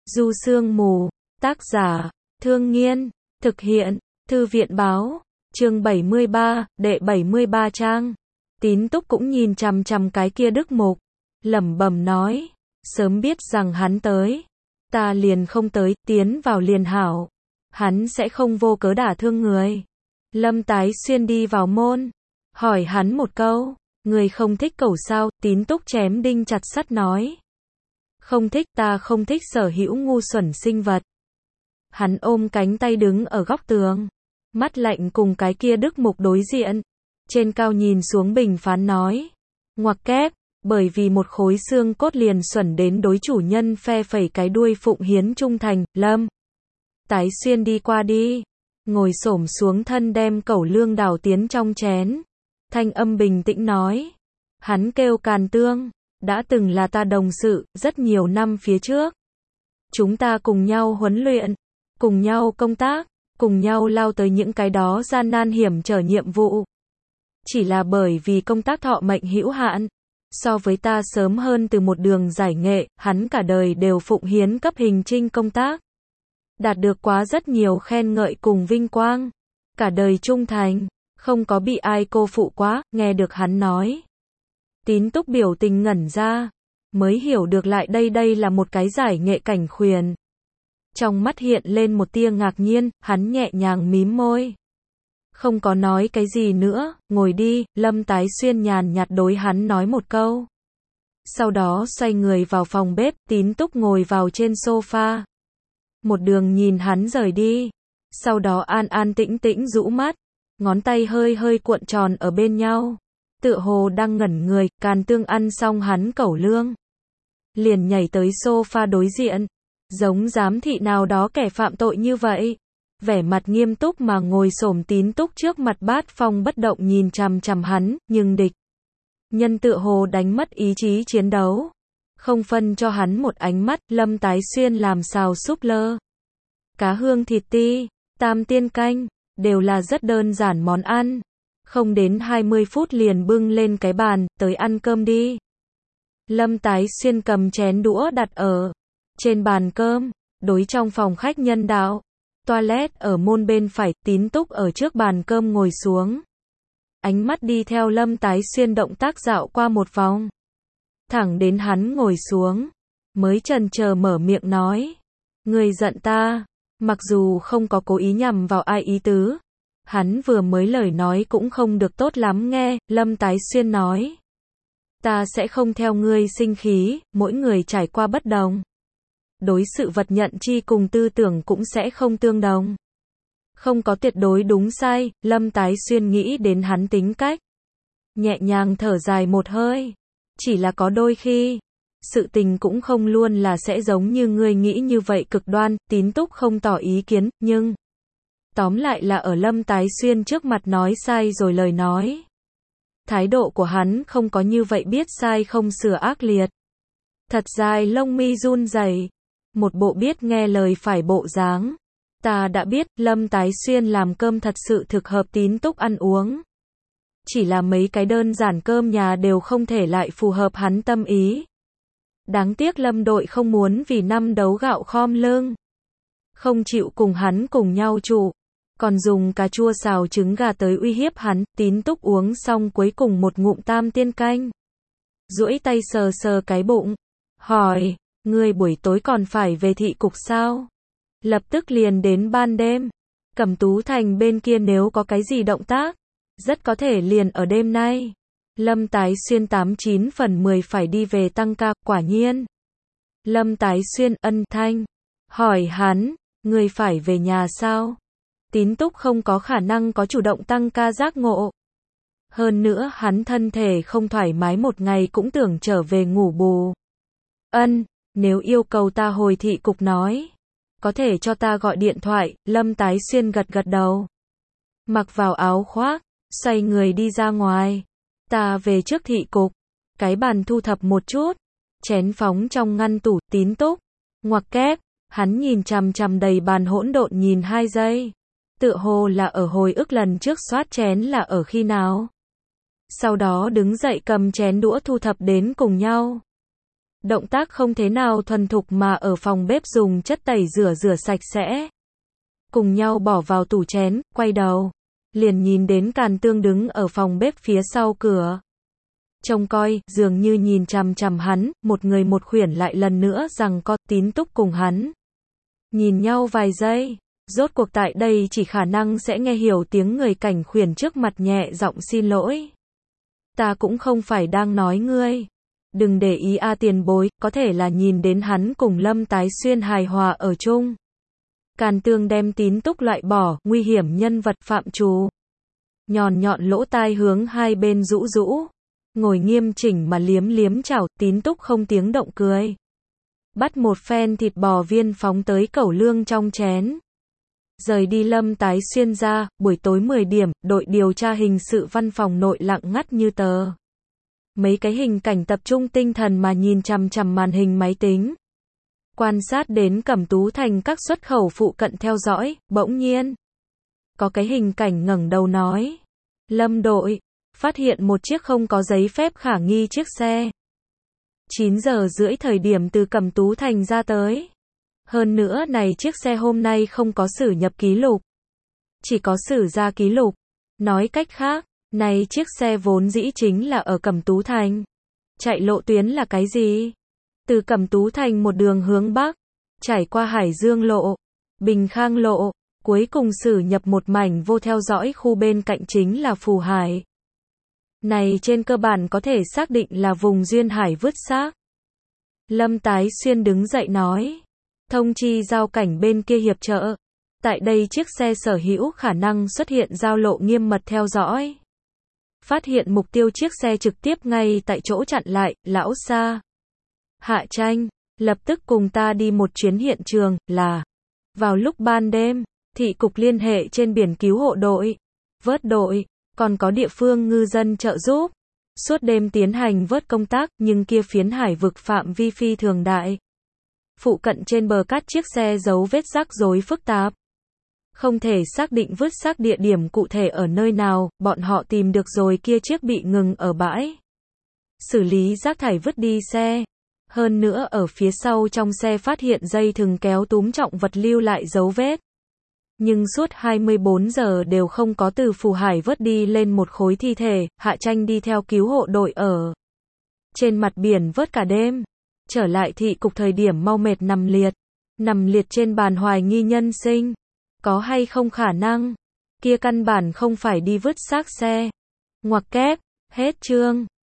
Du Sương Mù, tác giả, Thương Nghiên, thực hiện, Thư viện báo, chương 73, đệ 73 trang. Tín Túc cũng nhìn chằm chằm cái kia Đức Mục, lẩm bẩm nói, sớm biết rằng hắn tới, ta liền không tới, tiến vào liền hảo, hắn sẽ không vô cớ đả thương người. Lâm Tái Xuyên đi vào môn, hỏi hắn một câu, người không thích cẩu sao? Tín Túc chém đinh chặt sắt nói, không thích, ta không thích sở hữu ngu xuẩn sinh vật. Hắn ôm cánh tay đứng ở góc tường, mắt lạnh cùng cái kia Đức Mục đối diện, trên cao nhìn xuống bình phán nói, ngoặc kép, bởi vì một khối xương cốt liền xuẩn đến đối chủ nhân phe phẩy cái đuôi phụng hiến trung thành. Lâm Tái Xuyên đi qua đi, ngồi xổm xuống thân đem cẩu lương đào tiến trong chén, thanh âm bình tĩnh nói, hắn kêu Càn Tương, đã từng là ta đồng sự, rất nhiều năm phía trước. Chúng ta cùng nhau huấn luyện, cùng nhau công tác, cùng nhau lao tới những cái đó gian nan hiểm trở nhiệm vụ. Chỉ là bởi vì công tác thọ mệnh hữu hạn, so với ta sớm hơn từ một đường giải nghệ, hắn cả đời đều phụng hiến cấp hình trinh công tác. Đạt được quá rất nhiều khen ngợi cùng vinh quang. Cả đời trung thành, không có bị ai cô phụ quá, nghe được hắn nói. Tín Túc biểu tình ngẩn ra, mới hiểu được lại đây là một cái giải nghệ cảnh khuyển. Trong mắt hiện lên một tia ngạc nhiên, hắn nhẹ nhàng mím môi. Không có nói cái gì nữa, ngồi đi, Lâm Tái Xuyên nhàn nhạt đối hắn nói một câu. Sau đó xoay người vào phòng bếp, Tín Túc ngồi vào trên sofa. Một đường nhìn hắn rời đi, sau đó an an tĩnh tĩnh rũ mắt, ngón tay hơi hơi cuộn tròn ở bên nhau. Tựa hồ đang ngẩn người, Càn Tương ăn xong hắn cẩu lương, liền nhảy tới sofa đối diện, giống giám thị nào đó kẻ phạm tội như vậy. Vẻ mặt nghiêm túc mà ngồi xổm Tín Túc trước mặt bát phong bất động nhìn chằm chằm hắn, nhưng địch nhân tựa hồ đánh mất ý chí chiến đấu. Không phân cho hắn một ánh mắt, Lâm Tái Xuyên làm xào súp lơ, cá hương thịt ti, tam tiên canh, đều là rất đơn giản món ăn. Không đến 20 phút liền bưng lên cái bàn, tới ăn cơm đi. Lâm Tái Xuyên cầm chén đũa đặt ở trên bàn cơm, đối trong phòng khách nhân đạo. Toilet ở môn bên phải, Tín Túc ở trước bàn cơm ngồi xuống. Ánh mắt đi theo Lâm Tái Xuyên động tác dạo qua một vòng. Thẳng đến hắn ngồi xuống, mới chần chờ mở miệng nói. Người giận ta, mặc dù không có cố ý nhằm vào ai ý tứ. Hắn vừa mới lời nói cũng không được tốt lắm nghe, Lâm Tái Xuyên nói. Ta sẽ không theo ngươi sinh khí, mỗi người trải qua bất đồng. Đối sự vật nhận chi cùng tư tưởng cũng sẽ không tương đồng. Không có tuyệt đối đúng sai, Lâm Tái Xuyên nghĩ đến hắn tính cách. Nhẹ nhàng thở dài một hơi. Chỉ là có đôi khi, sự tình cũng không luôn là sẽ giống như ngươi nghĩ như vậy cực đoan. Tín Túc không tỏ ý kiến, nhưng tóm lại là ở Lâm Tái Xuyên trước mặt nói sai rồi lời nói. Thái độ của hắn không có như vậy biết sai không sửa ác liệt. Thật dài lông mi run rẩy, một bộ biết nghe lời phải bộ dáng. Ta đã biết, Lâm Tái Xuyên làm cơm thật sự thực hợp Tín Túc ăn uống. Chỉ là mấy cái đơn giản cơm nhà đều không thể lại phù hợp hắn tâm ý. Đáng tiếc Lâm đội không muốn vì năm đấu gạo khom lưng. Không chịu cùng hắn cùng nhau trụ. Còn dùng cà chua xào trứng gà tới uy hiếp hắn. Tín Túc uống xong cuối cùng một ngụm tam tiên canh. Duỗi tay sờ sờ cái bụng. Hỏi, ngươi buổi tối còn phải về thị cục sao? Lập tức liền đến ban đêm. Cẩm Tú Thành bên kia nếu có cái gì động tác, rất có thể liền ở đêm nay. Lâm Tái Xuyên 89 phần 10 phải đi về tăng ca, quả nhiên. Lâm Tái Xuyên ân thanh, hỏi hắn, ngươi phải về nhà sao? Tín Túc không có khả năng có chủ động tăng ca giác ngộ. Hơn nữa hắn thân thể không thoải mái một ngày cũng tưởng trở về ngủ bù. Ân, nếu yêu cầu ta hồi thị cục nói, có thể cho ta gọi điện thoại. Lâm Tái Xuyên gật gật đầu. Mặc vào áo khoác, xoay người đi ra ngoài. Ta về trước thị cục. Cái bàn thu thập một chút, chén phóng trong ngăn tủ. Tín Túc ngoặc kép, hắn nhìn chằm chằm đầy bàn hỗn độn nhìn 2 giây. Tựa hồ là ở hồi ức lần trước soát chén là ở khi nào. Sau đó đứng dậy cầm chén đũa thu thập đến cùng nhau. Động tác không thế nào thuần thục mà ở phòng bếp dùng chất tẩy rửa rửa sạch sẽ. Cùng nhau bỏ vào tủ chén, quay đầu. Liền nhìn đến Càn Tương đứng ở phòng bếp phía sau cửa. Trông coi, dường như nhìn chằm chằm hắn, một người một khuyển lại lần nữa rằng co Tín Túc cùng hắn. Nhìn nhau vài giây, rốt cuộc tại đây chỉ khả năng sẽ nghe hiểu tiếng người cảnh khuyển trước mặt nhẹ giọng xin lỗi. Ta cũng không phải đang nói ngươi. Đừng để ý tiền bối, có thể là nhìn đến hắn cùng Lâm Tái Xuyên hài hòa ở chung. Càn Tương đem Tín Túc loại bỏ, nguy hiểm nhân vật phạm trù. Nhọn lỗ tai hướng hai bên rũ rũ. Ngồi nghiêm chỉnh mà liếm liếm chảo, Tín Túc không tiếng động cười. Bắt một phen thịt bò viên phóng tới cẩu lương trong chén. Rời đi Lâm Tái Xuyên ra, buổi tối 10 điểm, đội điều tra hình sự văn phòng nội lặng ngắt như tờ. Mấy cái hình cảnh tập trung tinh thần mà nhìn chằm chằm màn hình máy tính. Quan sát đến Cẩm Tú Thành các xuất khẩu phụ cận theo dõi, bỗng nhiên. Có cái hình cảnh ngẩng đầu nói. Lâm đội, phát hiện một chiếc không có giấy phép khả nghi chiếc xe. 9 giờ rưỡi thời điểm từ Cẩm Tú Thành ra tới. Hơn nữa này chiếc xe hôm nay không có sử nhập ký lục. Chỉ có sử ra ký lục. Nói cách khác, này chiếc xe vốn dĩ chính là ở Cẩm Tú Thành. Chạy lộ tuyến là cái gì? Từ Cẩm Tú Thành một đường hướng Bắc, trải qua Hải Dương lộ, Bình Khang lộ, cuối cùng sử nhập một mảnh vô theo dõi khu bên cạnh chính là Phù Hải. Này trên cơ bản có thể xác định là vùng duyên hải vứt xác. Lâm Tái Xuyên đứng dậy nói. Thông chi giao cảnh bên kia hiệp trợ. Tại đây chiếc xe sở hữu khả năng xuất hiện giao lộ nghiêm mật theo dõi. Phát hiện mục tiêu chiếc xe trực tiếp ngay tại chỗ chặn lại, lão Sa. Hạ Tranh, lập tức cùng ta đi một chuyến hiện trường, là. Vào lúc ban đêm, thị cục liên hệ trên biển cứu hộ đội, vớt đội, còn có địa phương ngư dân trợ giúp. Suốt đêm tiến hành vớt công tác, nhưng kia phiến hải vực phạm vi phi thường đại. Phụ cận trên bờ cát chiếc xe dấu vết rắc rối phức tạp. Không thể xác định vứt xác địa điểm cụ thể ở nơi nào, bọn họ tìm được rồi kia chiếc bị ngừng ở bãi. Xử lý rác thải vứt đi xe. Hơn nữa ở phía sau trong xe phát hiện dây thừng kéo túm trọng vật lưu lại dấu vết. Nhưng suốt 24 giờ đều không có từ Phù Hải vớt đi lên một khối thi thể, Hạ Tranh đi theo cứu hộ đội ở trên mặt biển vớt cả đêm. Trở lại thị cục thời điểm mau mệt nằm liệt trên bàn hoài nghi nhân sinh. Có hay không khả năng, kia căn bản không phải đi vứt xác xe. Ngoặc kép, hết chương.